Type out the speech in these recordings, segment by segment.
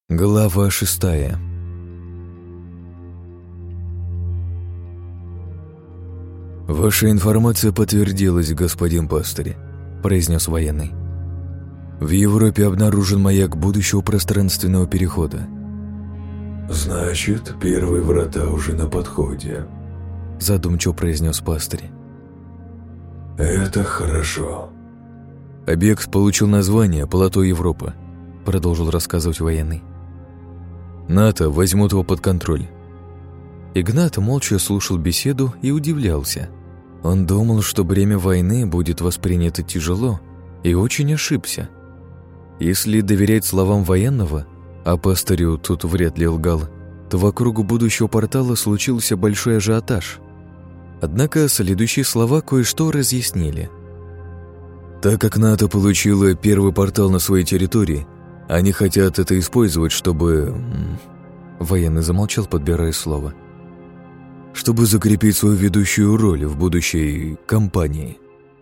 Глава 6. «Ваша информация подтвердилась, господин пастырь», — произнес военный. «В Европе обнаружен маяк будущего пространственного перехода». «Значит, первые врата уже на подходе», — задумчиво произнес пастырь. «Это хорошо». «Объект получил название «Плато Европа», — продолжил рассказывать военный. «НАТО возьмут его под контроль». Игнат молча слушал беседу и удивлялся. Он думал, что бремя войны будет воспринято тяжело, и очень ошибся. Если доверять словам военного, а пастырю тут вряд ли лгал, то вокруг будущего портала случился большой ажиотаж. Однако следующие слова кое-что разъяснили. Так как НАТО получило первый портал на своей территории, они хотят это использовать, чтобы... Военный замолчал, подбирая слово. Чтобы закрепить свою ведущую роль в будущей кампании.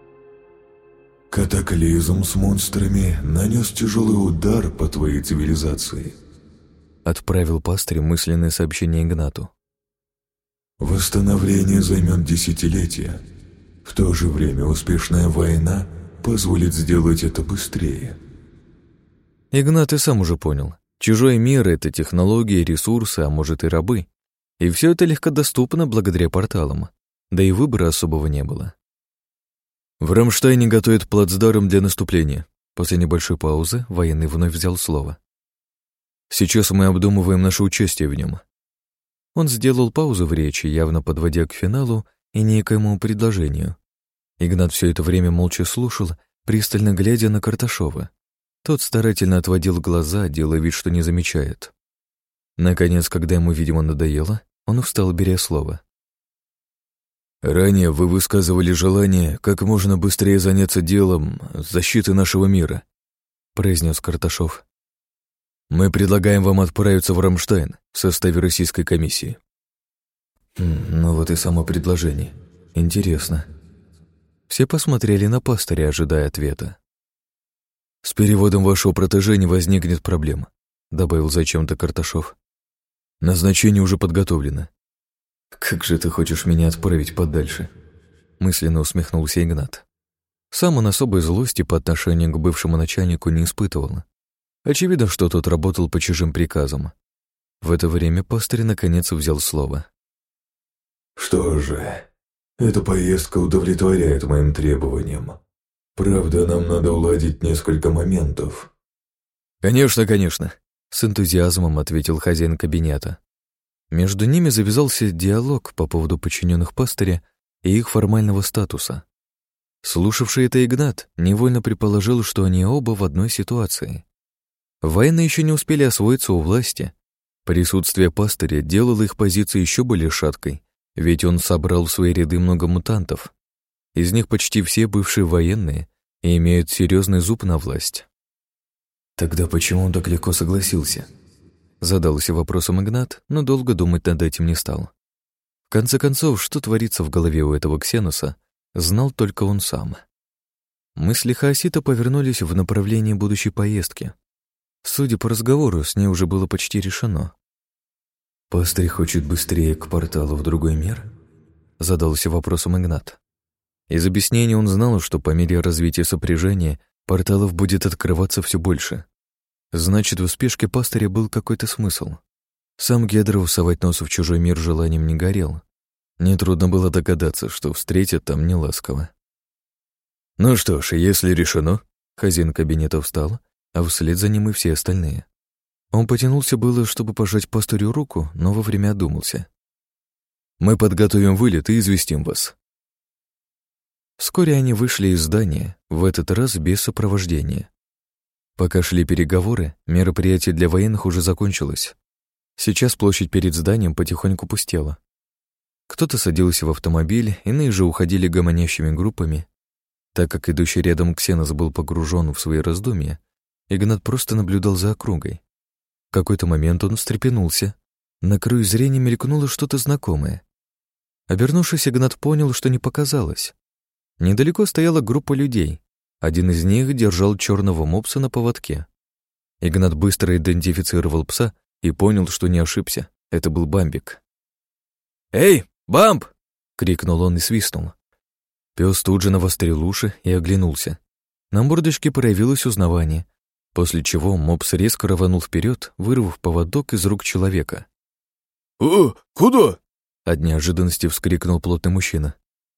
«Катаклизм с монстрами нанес тяжелый удар по твоей цивилизации», — отправил пастырь мысленное сообщение Игнату. «Восстановление займет десятилетия. В то же время успешная война позволит сделать это быстрее». Игнат и сам уже понял. Чужой мир — это технологии, ресурсы, а может и рабы. И все это легкодоступно благодаря порталам. Да и выбора особого не было. В Рамштайне готовят плацдарм для наступления. После небольшой паузы военный вновь взял слово. Сейчас мы обдумываем наше участие в нем. Он сделал паузу в речи, явно подводя к финалу и некоему предложению. Игнат все это время молча слушал, пристально глядя на Карташова. Тот старательно отводил глаза, делая вид, что не замечает. Наконец, когда ему, видимо, надоело, он встал, беря слово. «Ранее вы высказывали желание как можно быстрее заняться делом защиты нашего мира», — произнес Карташов. «Мы предлагаем вам отправиться в Рамштайн в составе российской комиссии». Ну вот и само предложение. Интересно. Все посмотрели на пастыря, ожидая ответа. «С переводом вашего протеже не возникнет проблем», — добавил зачем-то Карташов. «Назначение уже подготовлено». «Как же ты хочешь меня отправить подальше?» — мысленно усмехнулся Игнат. Сам он особой злости по отношению к бывшему начальнику не испытывал. Очевидно, что тот работал по чужим приказам. В это время пастырь наконец взял слово. «Что же, эта поездка удовлетворяет моим требованиям. Правда, нам надо уладить несколько моментов». «Конечно, конечно», — с энтузиазмом ответил хозяин кабинета. Между ними завязался диалог по поводу подчиненных пастыря и их формального статуса. Слушавший это Игнат невольно предположил, что они оба в одной ситуации. Военные еще не успели освоиться у власти. Присутствие пастыря делало их позицию еще более шаткой, ведь он собрал в свои ряды много мутантов. Из них почти все бывшие военные и имеют серьезный зуб на власть. «Тогда почему он так легко согласился?» Задался вопросом Игнат, но долго думать над этим не стал. В конце концов, что творится в голове у этого Ксеноса, знал только он сам. Мысли Хаосита повернулись в направлении будущей поездки. Судя по разговору, с ней уже было почти решено. «Пастырь хочет быстрее к порталу в другой мир?» Задался вопросом Игнат. Из объяснений он знал, что по мере развития сопряжения порталов будет открываться все больше. Значит, в спешке пастыря был какой-то смысл. Сам Гедров совать нос в чужой мир желанием не горел. Нетрудно было догадаться, что встретят там неласково. «Ну что ж, если решено...» Хозяин кабинета встал, а вслед за ним и все остальные. Он потянулся было, чтобы пожать пастырю руку, но вовремя одумался. «Мы подготовим вылет и известим вас». Вскоре они вышли из здания, в этот раз без сопровождения. Пока шли переговоры, мероприятие для военных уже закончилось. Сейчас площадь перед зданием потихоньку пустела. Кто-то садился в автомобиль, иные же уходили гомонящими группами. Так как идущий рядом Ксенос был погружен в свои раздумья, Игнат просто наблюдал за округой. В какой-то момент он встрепенулся. На краю зрения мелькнуло что-то знакомое. Обернувшись, Игнат понял, что не показалось. Недалеко стояла группа людей. Один из них держал черного мопса на поводке. Игнат быстро идентифицировал пса и понял, что не ошибся. Это был Бамбик. «Эй, Бамб!» — крикнул он и свистнул. Пес тут же навострил уши и оглянулся. На мордочке проявилось узнавание, после чего мопс резко рванул вперед, вырвав поводок из рук человека. «О, куда?» — от неожиданности вскрикнул плотный мужчина.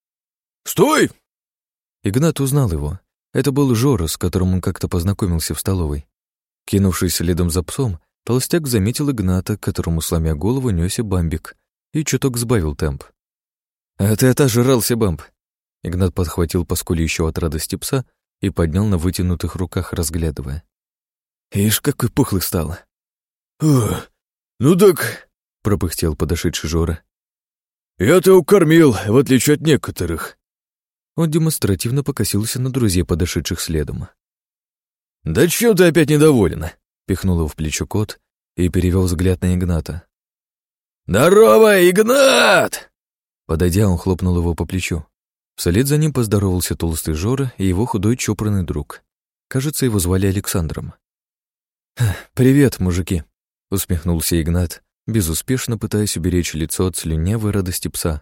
«Стой!» Игнат узнал его. Это был Жора, с которым он как-то познакомился в столовой. Кинувшись следом за псом, толстяк заметил Игната, которому, сломя голову, нёсся Бамбик, и чуток сбавил темп. «А ты отожрался, Бамб!» Игнат подхватил поскулищего от радости пса и поднял на вытянутых руках, разглядывая. «Ишь, какой пухлый стал!» «О, ну так...» — пропыхтел подошедший Жора. «Я-то укормил, в отличие от некоторых». Он демонстративно покосился на друзей, подошедших следом. «Да чем ты опять недоволен?» — пихнул его в плечо кот и перевел взгляд на Игната. «Здорово, Игнат!» Подойдя, он хлопнул его по плечу. Вслед за ним поздоровался толстый Жора и его худой чопорный друг. Кажется, его звали Александром. «Привет, мужики!» — усмехнулся Игнат, безуспешно пытаясь уберечь лицо от слюнявой радости пса.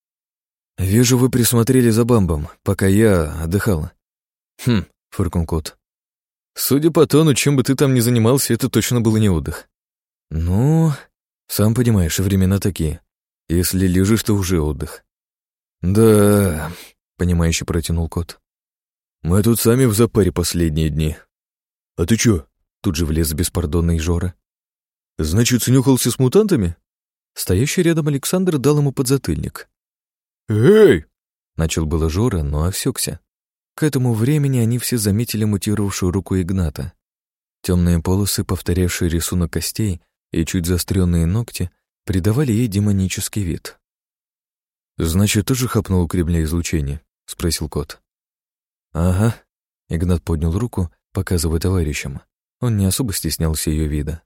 «Вижу, вы присмотрели за Бамбом, пока я отдыхал». «Хм», — фыркнул кот. «Судя по тону, чем бы ты там ни занимался, это точно был не отдых». «Ну, сам понимаешь, времена такие. Если лежишь, то уже отдых». «Да», — понимающе протянул кот. «Мы тут сами в запаре последние дни». «А ты чё?» — тут же влез беспардонный Жора. «Значит, снюхался с мутантами?» Стоящий рядом Александр дал ему подзатыльник. «Эй!» — начал было Жора, но осекся. К этому времени они все заметили мутировавшую руку Игната. Темные полосы, повторявшие рисунок костей, и чуть заостренные ногти придавали ей демонический вид. «Значит, тоже хапнул у кремля излучение?» — спросил кот. «Ага». Игнат поднял руку, показывая товарищам. Он не особо стеснялся ее вида.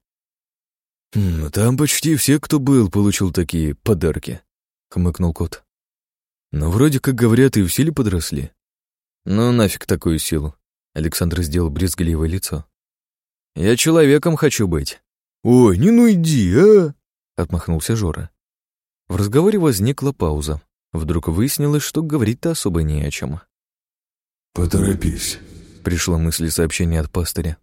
«Там почти все, кто был, получил такие подарки», — хмыкнул кот. «Но вроде как говорят, и в силе подросли». «Ну нафиг такую силу», — Александр сделал брезгливое лицо. «Я человеком хочу быть». «Ой, ну иди, а!» — отмахнулся Жора. В разговоре возникла пауза. Вдруг выяснилось, что говорить-то особо не о чем. «Поторопись», — пришла мысль сообщения от пастыря.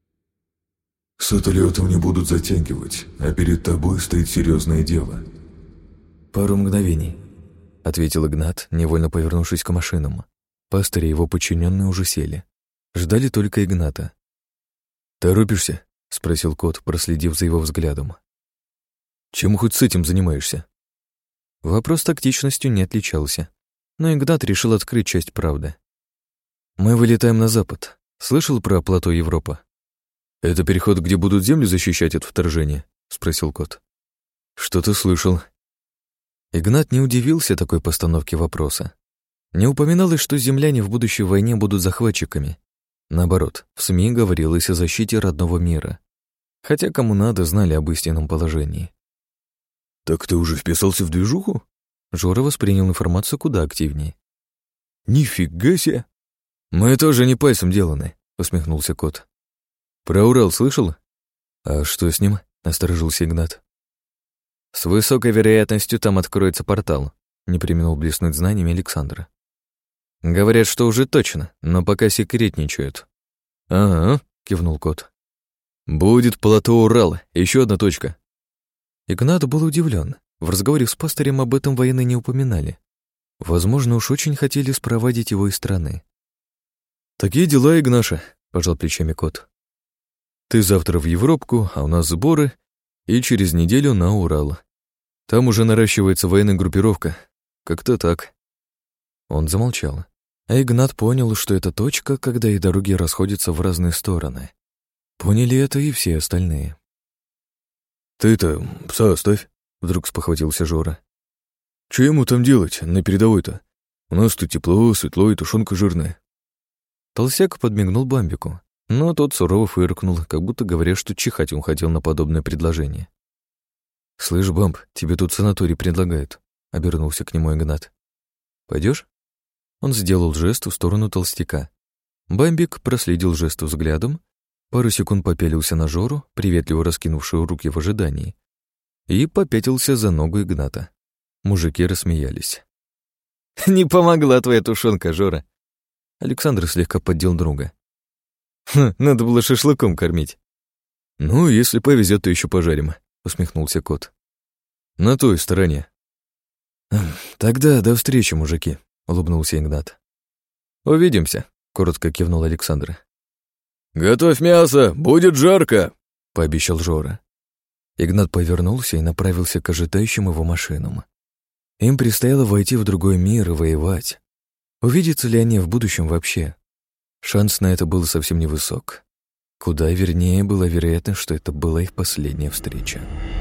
«С отлетом не будут затягивать, а перед тобой стоит серьезное дело». «Пару мгновений», — ответил Игнат, невольно повернувшись к машинам. Пастырь и его подчиненные уже сели. Ждали только Игната. «Торопишься?» — спросил кот, проследив за его взглядом. «Чем хоть с этим занимаешься?» Вопрос тактичностью не отличался, но Игнат решил открыть часть правды. «Мы вылетаем на запад. Слышал про плато Европа?» «Это переход, где будут землю защищать от вторжения?» — спросил кот. «Что-то слышал». Игнат не удивился такой постановке вопроса. Не упоминалось, что земляне в будущей войне будут захватчиками. Наоборот, в СМИ говорилось о защите родного мира. Хотя кому надо, знали об истинном положении. «Так ты уже вписался в движуху?» Жора воспринял информацию куда активнее. «Нифига себе!» «Мы тоже не пальцем деланы», — усмехнулся кот. «Про Урал слышал?» «А что с ним?» — насторожился Игнат. «С высокой вероятностью там откроется портал», — не преминул блеснуть знаниями Александра. «Говорят, что уже точно, но пока секретничают». «Ага», — кивнул кот. «Будет плато Урал, еще одна точка». Игнат был удивлен. В разговоре с пастырем об этом военные не упоминали. Возможно, уж очень хотели спровадить его из страны. «Такие дела, Игнаша», — пожал плечами кот. «Ты завтра в Европку, а у нас сборы, и через неделю на Урал. Там уже наращивается военная группировка. Как-то так». Он замолчал. А Игнат понял, что это точка, когда и дороги расходятся в разные стороны. Поняли это и все остальные. «Ты-то пса оставь», — вдруг спохватился Жора. «Чё ему там делать на передовой-то? У нас тут тепло, светло и тушенка жирная». Толстяк подмигнул Бамбику, но тот сурово фыркнул, как будто говоря, что чихать он хотел на подобное предложение. «Слышь, Бамб, тебе тут санаторий предлагают», — обернулся к нему Игнат. «Пойдёшь?» Он сделал жест в сторону толстяка. Бамбик проследил жест взглядом, пару секунд попялился на Жору, приветливо раскинувшую руки в ожидании, и попятился за ногу Игната. Мужики рассмеялись. «Не помогла твоя тушенка, Жора!» Александр слегка поддел друга. «Надо было шашлыком кормить». «Ну, если повезет, то еще пожарим», — усмехнулся кот. «На той стороне». «Тогда до встречи, мужики», — улыбнулся Игнат. «Увидимся», — коротко кивнул Александр. «Готовь мясо, будет жарко!» — пообещал Жора. Игнат повернулся и направился к ожидающим его машинам. Им предстояло войти в другой мир и воевать. Увидятся ли они в будущем вообще? Шанс на это был совсем невысок. Куда вернее была вероятность, что это была их последняя встреча.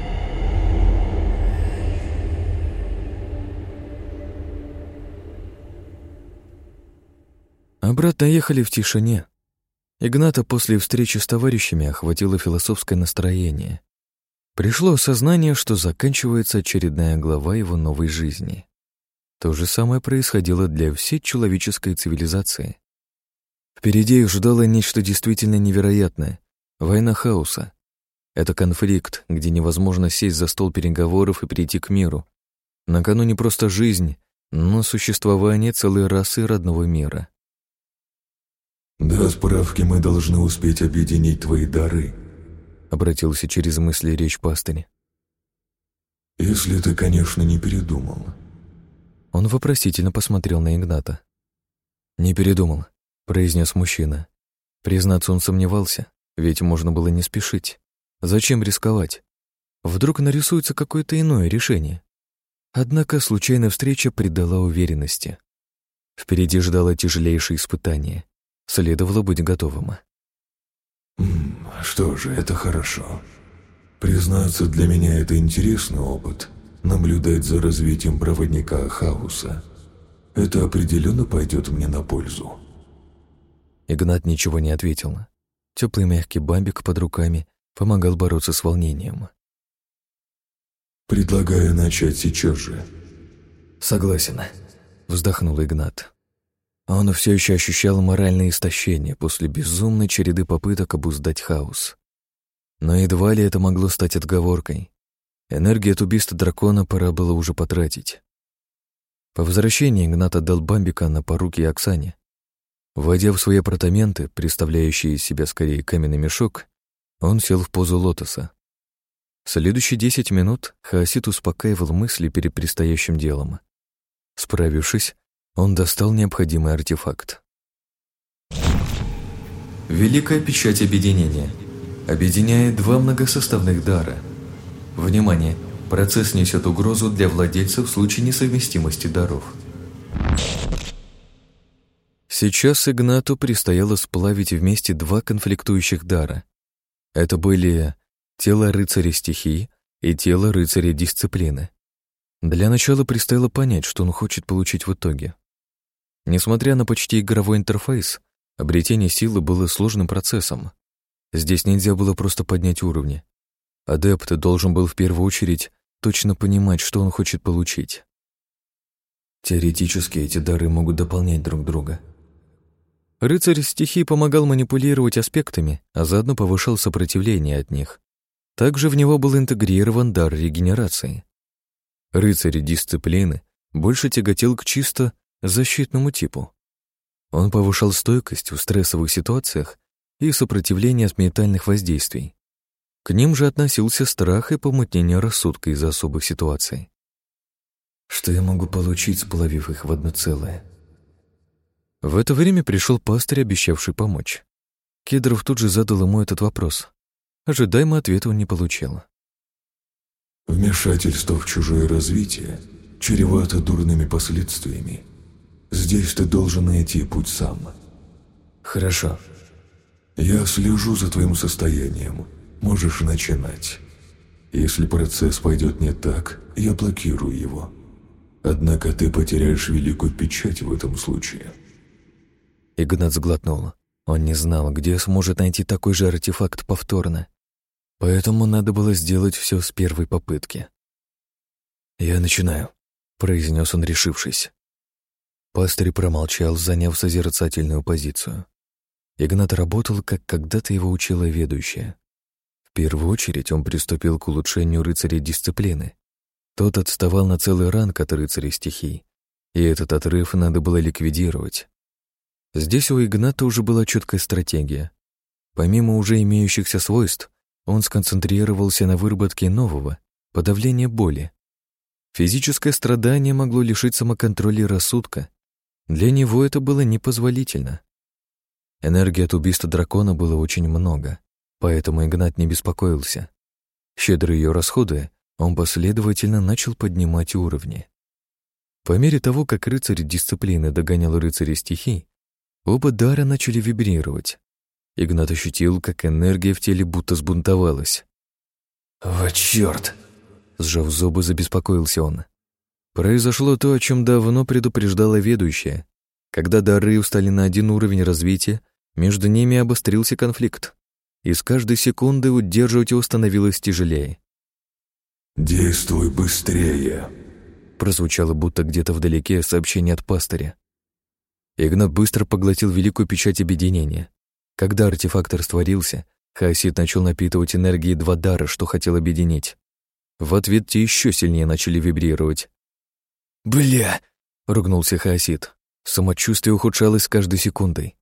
Обратно ехали в тишине. Игната после встречи с товарищами охватило философское настроение. Пришло осознание, что заканчивается очередная глава его новой жизни. То же самое происходило для всей человеческой цивилизации. Впереди их ждало нечто действительно невероятное — война хаоса. Это конфликт, где невозможно сесть за стол переговоров и перейти к миру. На кону не просто жизнь, но существование целой расы родного мира. «До справки мы должны успеть объединить твои дары», — обратился через мысли речь пастырь. «Если ты, конечно, не передумал». Он вопросительно посмотрел на Игната. «Не передумал», — произнес мужчина. Признаться, он сомневался, ведь можно было не спешить. Зачем рисковать? Вдруг нарисуется какое-то иное решение. Однако случайная встреча придала уверенности. Впереди ждало тяжелейшее испытание. Следовало быть готовым. «Что же, это хорошо. Признаться, для меня это интересный опыт — наблюдать за развитием проводника хаоса. Это определенно пойдет мне на пользу». Игнат ничего не ответил. Теплый мягкий бамбик под руками помогал бороться с волнением. «Предлагаю начать сейчас же». «Согласен», — вздохнул Игнат. Он все еще ощущал моральное истощение после безумной череды попыток обуздать хаос. Но едва ли это могло стать отговоркой. Энергию от убийства дракона пора было уже потратить. По возвращении Игнат отдал бамбика на поруки Оксане. Войдя в свои апартаменты, представляющие из себя скорее каменный мешок, он сел в позу лотоса. Следующие 10 минут хаосит успокаивал мысли перед предстоящим делом. Справившись, он достал необходимый артефакт. Великая печать объединения. Объединяет два многосоставных дара. Внимание! Процесс несет угрозу для владельца в случае несовместимости даров. Сейчас Игнату предстояло сплавить вместе два конфликтующих дара. Это были тело рыцаря стихий и тело рыцаря дисциплины. Для начала предстояло понять, что он хочет получить в итоге. Несмотря на почти игровой интерфейс, обретение силы было сложным процессом. Здесь нельзя было просто поднять уровни. Адепт должен был в первую очередь точно понимать, что он хочет получить. Теоретически эти дары могут дополнять друг друга. Рыцарь стихий помогал манипулировать аспектами, а заодно повышал сопротивление от них. Также в него был интегрирован дар регенерации. Рыцарь дисциплины больше тяготел к чисто защитному типу. Он повышал стойкость в стрессовых ситуациях и сопротивление от ментальных воздействий. К ним же относился страх и помутнение рассудка из-за особых ситуаций. Что я могу получить, сплавив их в одно целое? В это время пришел пастырь, обещавший помочь. Кедров тут же задал ему этот вопрос. Ожидаемо ответа он не получил. «Вмешательство в чужое развитие чревато дурными последствиями. Здесь ты должен найти путь сам». «Хорошо». «Я слежу за твоим состоянием. Можешь начинать. Если процесс пойдет не так, я блокирую его. Однако ты потеряешь великую печать в этом случае». Игнат сглотнул. Он не знал, где сможет найти такой же артефакт повторно. Поэтому надо было сделать все с первой попытки. «Я начинаю», — произнес он, решившись. Пастырь промолчал, заняв созерцательную позицию. Игнат работал, как когда-то его учила ведущая. В первую очередь он приступил к улучшению рыцаря дисциплины. Тот отставал на целый ранг от рыцаря стихий, и этот отрыв надо было ликвидировать. Здесь у Игната уже была четкая стратегия. Помимо уже имеющихся свойств, он сконцентрировался на выработке нового — подавления боли. Физическое страдание могло лишить самоконтроля и рассудка. Для него это было непозволительно. Энергии от убийства дракона было очень много, поэтому Игнат не беспокоился. Щедро ее расходуя, он последовательно начал поднимать уровни. По мере того, как рыцарь дисциплины догонял рыцаря стихий, оба дара начали вибрировать. Игнат ощутил, как энергия в теле будто сбунтовалась. «Вот чёрт!» Сжав зубы, забеспокоился он. Произошло то, о чем давно предупреждала ведущая. Когда дары устали на один уровень развития, между ними обострился конфликт, и с каждой секунды удерживать его становилось тяжелее. «Действуй быстрее!» Прозвучало будто где-то вдалеке сообщение от пастыря. Игнат быстро поглотил великую печать объединения. Когда артефакт растворился, Хаосид начал напитывать энергией два дара, что хотел объединить. В ответ те еще сильнее начали вибрировать. «Бля!» — ругнулся Хаосид. Самочувствие ухудшалось с каждой секундой.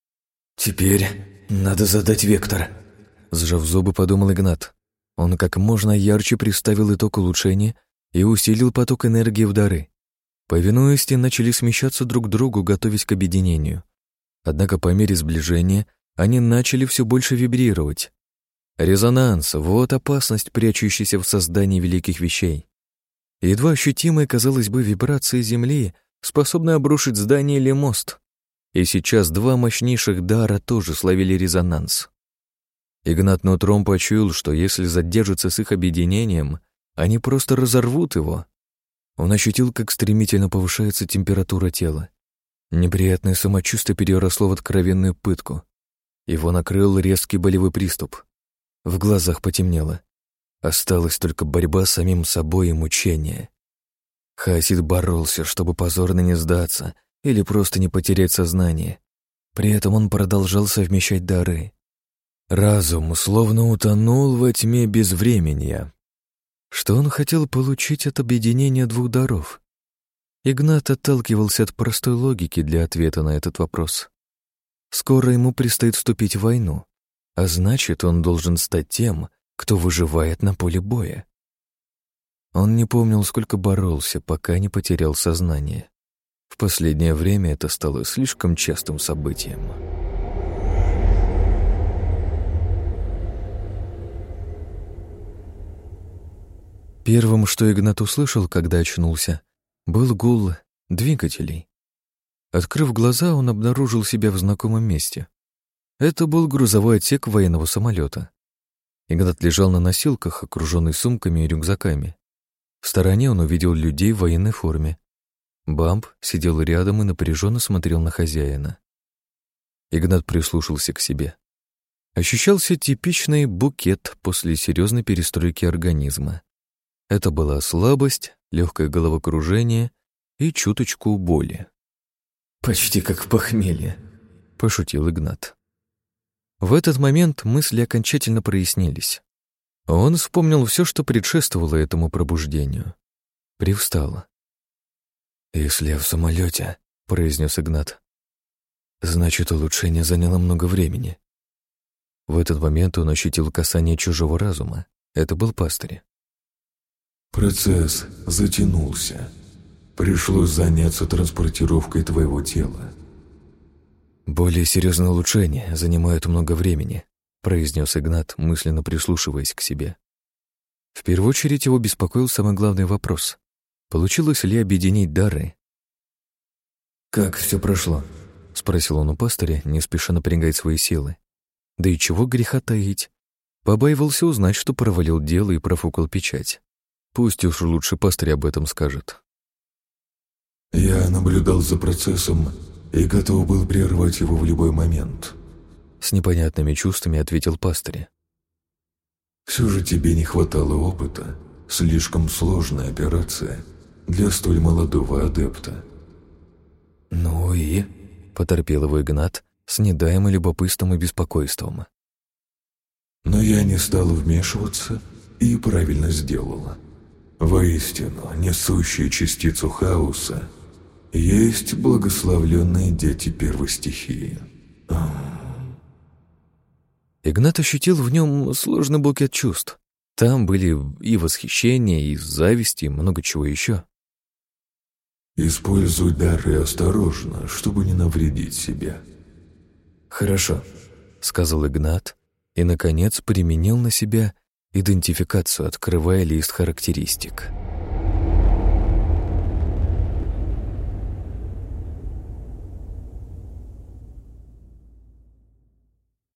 «Теперь надо задать вектор», — сжав зубы, подумал Игнат. Он как можно ярче представил итог улучшения и усилил поток энергии в дары. Повинуясь, те начали смещаться друг к другу, готовясь к объединению. Однако по мере сближения они начали все больше вибрировать. Резонанс — вот опасность, прячущаяся в создании великих вещей. Едва ощутимая, казалось бы, вибрация Земли способна обрушить здание или мост. И сейчас два мощнейших дара тоже словили резонанс. Игнат нутром почуял, что если задержаться с их объединением, они просто разорвут его. Он ощутил, как стремительно повышается температура тела. Неприятное самочувствие переросло в откровенную пытку. Его накрыл резкий болевой приступ. В глазах потемнело. Осталась только борьба с самим собой и мучение. Хаосид боролся, чтобы позорно не сдаться или просто не потерять сознание. При этом он продолжал совмещать дары. Разум словно утонул во тьме безвременья. Что он хотел получить от объединения двух даров? Игнат отталкивался от простой логики для ответа на этот вопрос. Скоро ему предстоит вступить в войну, а значит, он должен стать тем, кто выживает на поле боя. Он не помнил, сколько боролся, пока не потерял сознание. В последнее время это стало слишком частым событием. Первым, что Игнат услышал, когда очнулся, был гул двигателей. Открыв глаза, он обнаружил себя в знакомом месте. Это был грузовой отсек военного самолета. Игнат лежал на носилках, окруженный сумками и рюкзаками. В стороне он увидел людей в военной форме. Бамп сидел рядом и напряженно смотрел на хозяина. Игнат прислушался к себе. Ощущался типичный букет после серьезной перестройки организма. Это была слабость, легкое головокружение и чуточку боли. «Почти как в похмелье», — пошутил Игнат. В этот момент мысли окончательно прояснились. Он вспомнил все, что предшествовало этому пробуждению. Привстал. «Если я в самолете», — произнес Игнат, — «значит, улучшение заняло много времени». В этот момент он ощутил касание чужого разума. Это был пастырь. «Процесс затянулся. Пришлось заняться транспортировкой твоего тела». «Более серьезные улучшения занимают много времени», — произнес Игнат, мысленно прислушиваясь к себе. В первую очередь его беспокоил самый главный вопрос. Получилось ли объединить дары? «Как все прошло?» — спросил он у пастыря, не спеша напрягать свои силы. Да и чего греха таить. Побаивался узнать, что провалил дело и профукал печать. Пусть уж лучше пастырь об этом скажет. «Я наблюдал за процессом и готов был прервать его в любой момент», — с непонятными чувствами ответил пастырь. «Все же тебе не хватало опыта. Слишком сложная операция для столь молодого адепта». «Ну и?» — поторопил его Игнат, с недаемым любопытством и беспокойством. Но я не стал вмешиваться и правильно сделала. Воистину, несущие частицу хаоса есть благословленные дети первой стихии. Игнат ощутил в нем сложный букет чувств. Там были и восхищение, и зависть, и много чего еще. Используй дары осторожно, чтобы не навредить себе. «Хорошо», — сказал Игнат, и, наконец, применил на себя идентификацию, открывая лист характеристик.